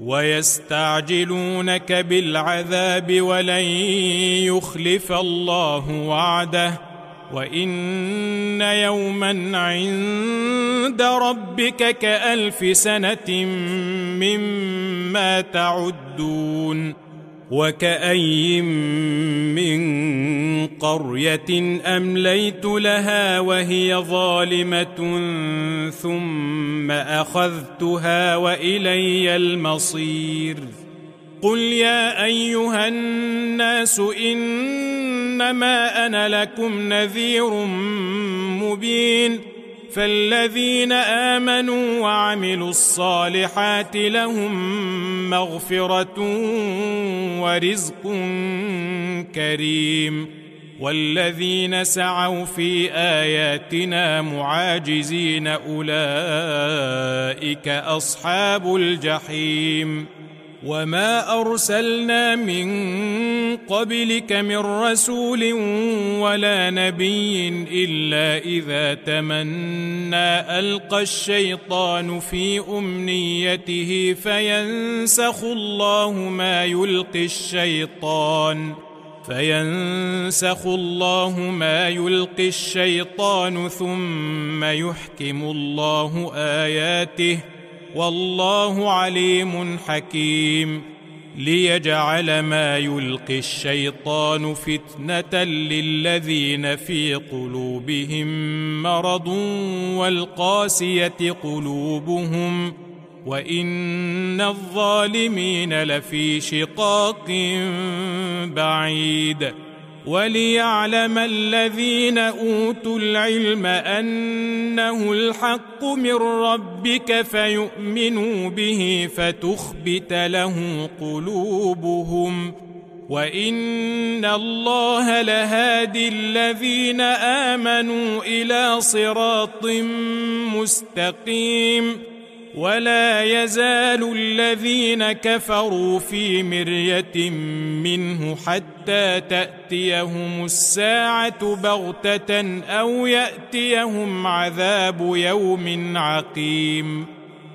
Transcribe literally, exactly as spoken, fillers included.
ويستعجلونك بالعذاب ولن يخلف الله وعده وإن يوما عند ربك كألف سنة مما تعدون وكأي من قرية أمليت لها وهي ظالمة ثم أخذتها وإلي المصير قل يا أيها الناس إنما أنا لكم نذير مبين فالذين آمنوا وعملوا الصالحات لهم مغفرة ورزق كريم والذين سعوا في آياتنا معاجزين أولئك أصحاب الجحيم وما أرسلنا من قبلك من رسول ولا نبي إلا إذا تمنى ألقى الشيطان في أمنيته فينسخ الله ما يلقي الشيطان فينسخ الله ما يلقي الشيطان ثم يحكم الله آياته والله عليم حكيم ليجعل ما يلقي الشيطان فتنة للذين في قلوبهم مرض والقاسية قلوبهم وإن الظالمين لفي شقاق بعيد وليعلم الذين أوتوا العلم أنه الحق من ربك فيؤمنوا به فتخبت له قلوبهم وإن الله لهادي الذين آمنوا إلى صراط مستقيم ولا يزال الذين كفروا في مرية منه حتى تأتيهم الساعة بغتة أو يأتيهم عذاب يوم عقيم